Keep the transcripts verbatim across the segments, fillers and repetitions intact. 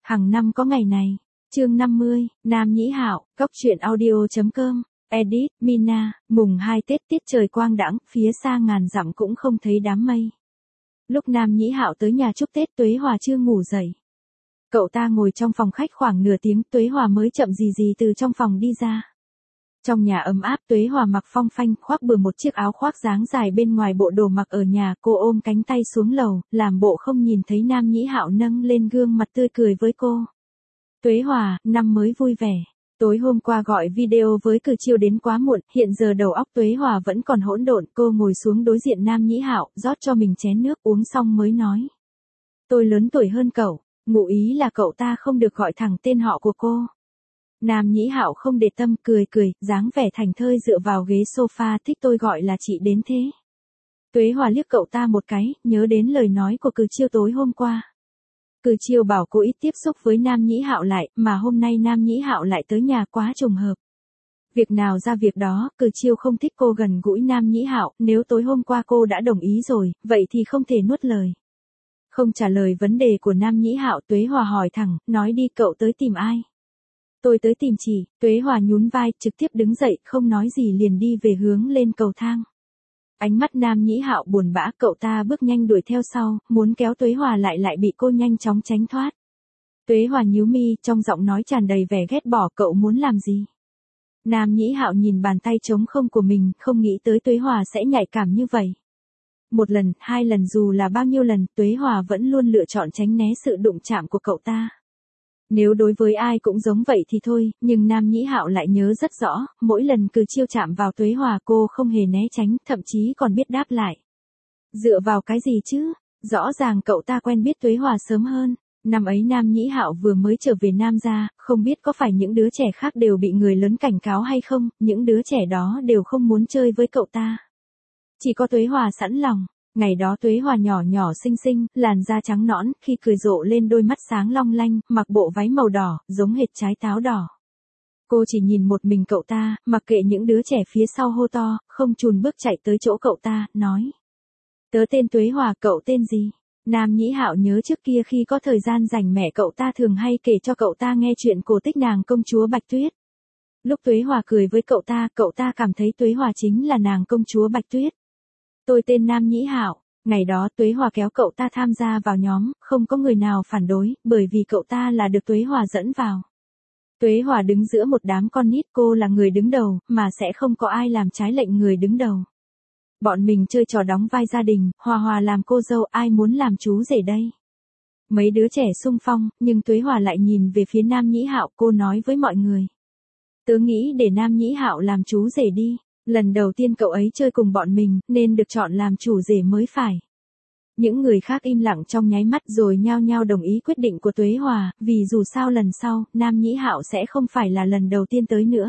Hàng năm có ngày này. Chương năm mươi, Nam Nhĩ Hạo, Cốc truyện audio chấm com, edit, Mina, mùng hai Tết tiết trời quang đãng, phía xa ngàn dặm cũng không thấy đám mây. Lúc Nam Nhĩ Hạo tới nhà chúc Tết, Tuế Hòa chưa ngủ dậy. Cậu ta ngồi trong phòng khách khoảng nửa tiếng, Tuế Hòa mới chậm gì gì từ trong phòng đi ra. Trong nhà ấm áp, Tuế Hòa mặc phong phanh, khoác bừa một chiếc áo khoác dáng dài bên ngoài bộ đồ mặc ở nhà, cô ôm cánh tay xuống lầu, làm bộ không nhìn thấy Nam Nhĩ Hạo nâng lên gương mặt tươi cười với cô. Tuế Hòa, năm mới vui vẻ. Tối hôm qua gọi video với Cử Chiêu đến quá muộn, hiện giờ đầu óc Tuế Hòa vẫn còn hỗn độn, cô ngồi xuống đối diện Nam Nhĩ Hạo, rót cho mình chén nước uống xong mới nói. Tôi lớn tuổi hơn cậu, ngụ ý là cậu ta không được gọi thẳng tên họ của cô. Nam Nhĩ Hạo không để tâm, cười cười, dáng vẻ thảnh thơi dựa vào ghế sofa, thích tôi gọi là chị đến thế. Tuế Hòa liếc cậu ta một cái, nhớ đến lời nói của Cử Chiêu tối hôm qua. Cử Chiêu bảo cô ít tiếp xúc với Nam Nhĩ Hạo lại, mà hôm nay Nam Nhĩ Hạo lại tới nhà, quá trùng hợp. Việc nào ra việc đó, Cử Chiêu không thích cô gần gũi Nam Nhĩ Hạo, nếu tối hôm qua cô đã đồng ý rồi, vậy thì không thể nuốt lời. Không trả lời vấn đề của Nam Nhĩ Hạo, Tuế Hòa hỏi thẳng, nói đi, cậu tới tìm ai? Tôi tới tìm chị. Tuế Hòa nhún vai, trực tiếp đứng dậy, không nói gì liền đi về hướng lên cầu thang. Ánh mắt Nam Nhĩ Hạo buồn bã, cậu ta bước nhanh đuổi theo sau, muốn kéo Tuế Hòa lại lại bị cô nhanh chóng tránh thoát. Tuế Hòa nhíu mi, trong giọng nói tràn đầy vẻ ghét bỏ, cậu muốn làm gì? Nam Nhĩ Hạo nhìn bàn tay trống không của mình, không nghĩ tới Tuế Hòa sẽ nhạy cảm như vậy. Một lần, hai lần, dù là bao nhiêu lần, Tuế Hòa vẫn luôn lựa chọn tránh né sự đụng chạm của cậu ta. Nếu đối với ai cũng giống vậy thì thôi, nhưng Nam Nhĩ Hạo lại nhớ rất rõ, mỗi lần Cử Chiêu chạm vào Tuế Hòa cô không hề né tránh, thậm chí còn biết đáp lại. Dựa vào cái gì chứ? Rõ ràng cậu ta quen biết Tuế Hòa sớm hơn. Năm ấy Nam Nhĩ Hạo vừa mới trở về Nam gia, không biết có phải những đứa trẻ khác đều bị người lớn cảnh cáo hay không, những đứa trẻ đó đều không muốn chơi với cậu ta. Chỉ có Tuế Hòa sẵn lòng. Ngày đó Tuế Hòa nhỏ nhỏ xinh xinh, làn da trắng nõn, khi cười rộ lên đôi mắt sáng long lanh, mặc bộ váy màu đỏ, giống hệt trái táo đỏ. Cô chỉ nhìn một mình cậu ta, mặc kệ những đứa trẻ phía sau hô to, không chùn bước chạy tới chỗ cậu ta, nói. Tớ tên Tuế Hòa, cậu tên gì? Nam Nhĩ Hạo nhớ trước kia khi có thời gian rảnh mẹ cậu ta thường hay kể cho cậu ta nghe chuyện cổ tích nàng công chúa Bạch Tuyết. Lúc Tuế Hòa cười với cậu ta, cậu ta cảm thấy Tuế Hòa chính là nàng công chúa Bạch Tuyết. Tôi tên Nam Nhĩ Hạo. Ngày đó Tuế Hòa kéo cậu ta tham gia vào nhóm, không có người nào phản đối, bởi vì cậu ta là được Tuế Hòa dẫn vào. Tuế Hòa đứng giữa một đám con nít, cô là người đứng đầu, mà sẽ không có ai làm trái lệnh người đứng đầu. Bọn mình chơi trò đóng vai gia đình, Hòa Hòa làm cô dâu, ai muốn làm chú rể đây? Mấy đứa trẻ xung phong, nhưng Tuế Hòa lại nhìn về phía Nam Nhĩ Hạo, cô nói với mọi người. Tớ nghĩ để Nam Nhĩ Hạo làm chú rể đi. Lần đầu tiên cậu ấy chơi cùng bọn mình, nên được chọn làm chủ rể mới phải. Những người khác im lặng trong nháy mắt rồi nhao nhao đồng ý quyết định của Tuế Hòa, vì dù sao lần sau, Nam Nhĩ Hạo sẽ không phải là lần đầu tiên tới nữa.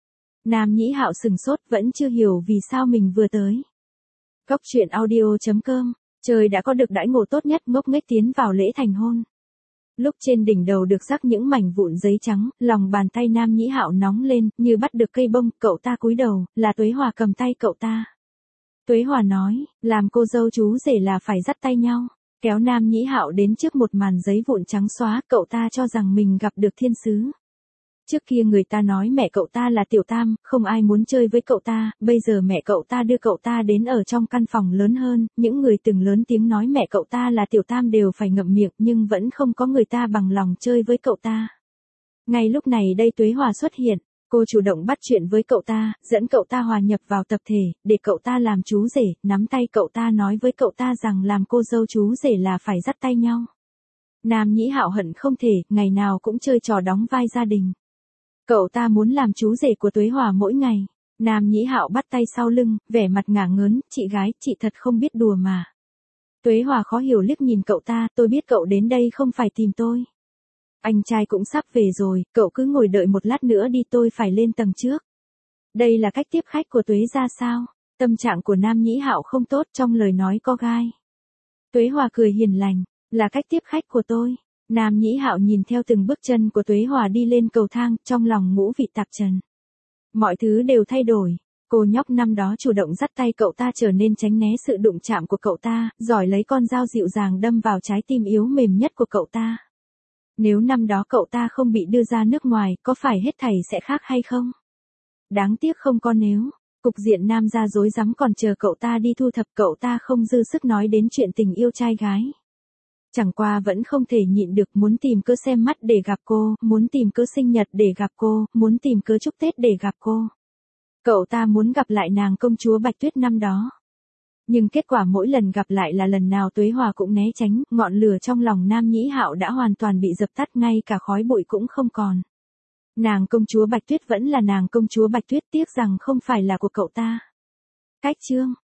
Nam Nhĩ Hạo sừng sốt, vẫn chưa hiểu vì sao mình vừa tới. Cốc truyện audio chấm com, trời đã có được đãi ngộ tốt nhất, ngốc nghếch tiến vào lễ thành hôn. Lúc trên đỉnh đầu được rắc những mảnh vụn giấy trắng, lòng bàn tay Nam Nhĩ Hạo nóng lên, như bắt được cây bông, cậu ta cúi đầu, là Tuế Hòa cầm tay cậu ta. Tuế Hòa nói, làm cô dâu chú rể là phải dắt tay nhau, kéo Nam Nhĩ Hạo đến trước một màn giấy vụn trắng xóa, cậu ta cho rằng mình gặp được thiên sứ. Trước kia người ta nói mẹ cậu ta là tiểu tam, không ai muốn chơi với cậu ta, bây giờ mẹ cậu ta đưa cậu ta đến ở trong căn phòng lớn hơn, những người từng lớn tiếng nói mẹ cậu ta là tiểu tam đều phải ngậm miệng, nhưng vẫn không có người ta bằng lòng chơi với cậu ta. Ngay lúc này đây Tuế Hòa xuất hiện, cô chủ động bắt chuyện với cậu ta, dẫn cậu ta hòa nhập vào tập thể, để cậu ta làm chú rể, nắm tay cậu ta nói với cậu ta rằng làm cô dâu chú rể là phải dắt tay nhau. Nam Nhĩ Hạo hận không thể, ngày nào cũng chơi trò đóng vai gia đình. Cậu ta muốn làm chú rể của Tuế Hòa mỗi ngày. Nam Nhĩ Hạo bắt tay sau lưng, vẻ mặt ngả ngớn, chị gái, chị thật không biết đùa mà. Tuế Hòa khó hiểu liếc nhìn cậu ta, tôi biết cậu đến đây không phải tìm tôi. Anh trai cũng sắp về rồi, cậu cứ ngồi đợi một lát nữa đi, tôi phải lên tầng trước. Đây là cách tiếp khách của Tuế ra sao? Tâm trạng của Nam Nhĩ Hạo không tốt, trong lời nói có gai. Tuế Hòa cười hiền lành, là cách tiếp khách của tôi. Nam Nhĩ Hạo nhìn theo từng bước chân của Tuế Hòa đi lên cầu thang, trong lòng ngũ vị tạp trần. Mọi thứ đều thay đổi. Cô nhóc năm đó chủ động dắt tay cậu ta trở nên tránh né sự đụng chạm của cậu ta, giỏi lấy con dao dịu dàng đâm vào trái tim yếu mềm nhất của cậu ta. Nếu năm đó cậu ta không bị đưa ra nước ngoài, có phải hết thảy sẽ khác hay không? Đáng tiếc không có nếu. Cục diện nam gia rối rắm còn chờ cậu ta đi thu thập, cậu ta không dư sức nói đến chuyện tình yêu trai gái. Chẳng qua vẫn không thể nhịn được, muốn tìm cớ xem mắt để gặp cô, muốn tìm cớ sinh nhật để gặp cô, muốn tìm cớ chúc Tết để gặp cô. Cậu ta muốn gặp lại nàng công chúa Bạch Tuyết năm đó. Nhưng kết quả mỗi lần gặp lại là lần nào Tuế Hòa cũng né tránh, ngọn lửa trong lòng Nam Nhĩ Hạo đã hoàn toàn bị dập tắt, ngay cả khói bụi cũng không còn. Nàng công chúa Bạch Tuyết vẫn là nàng công chúa Bạch Tuyết, tiếc rằng không phải là của cậu ta. Cách chương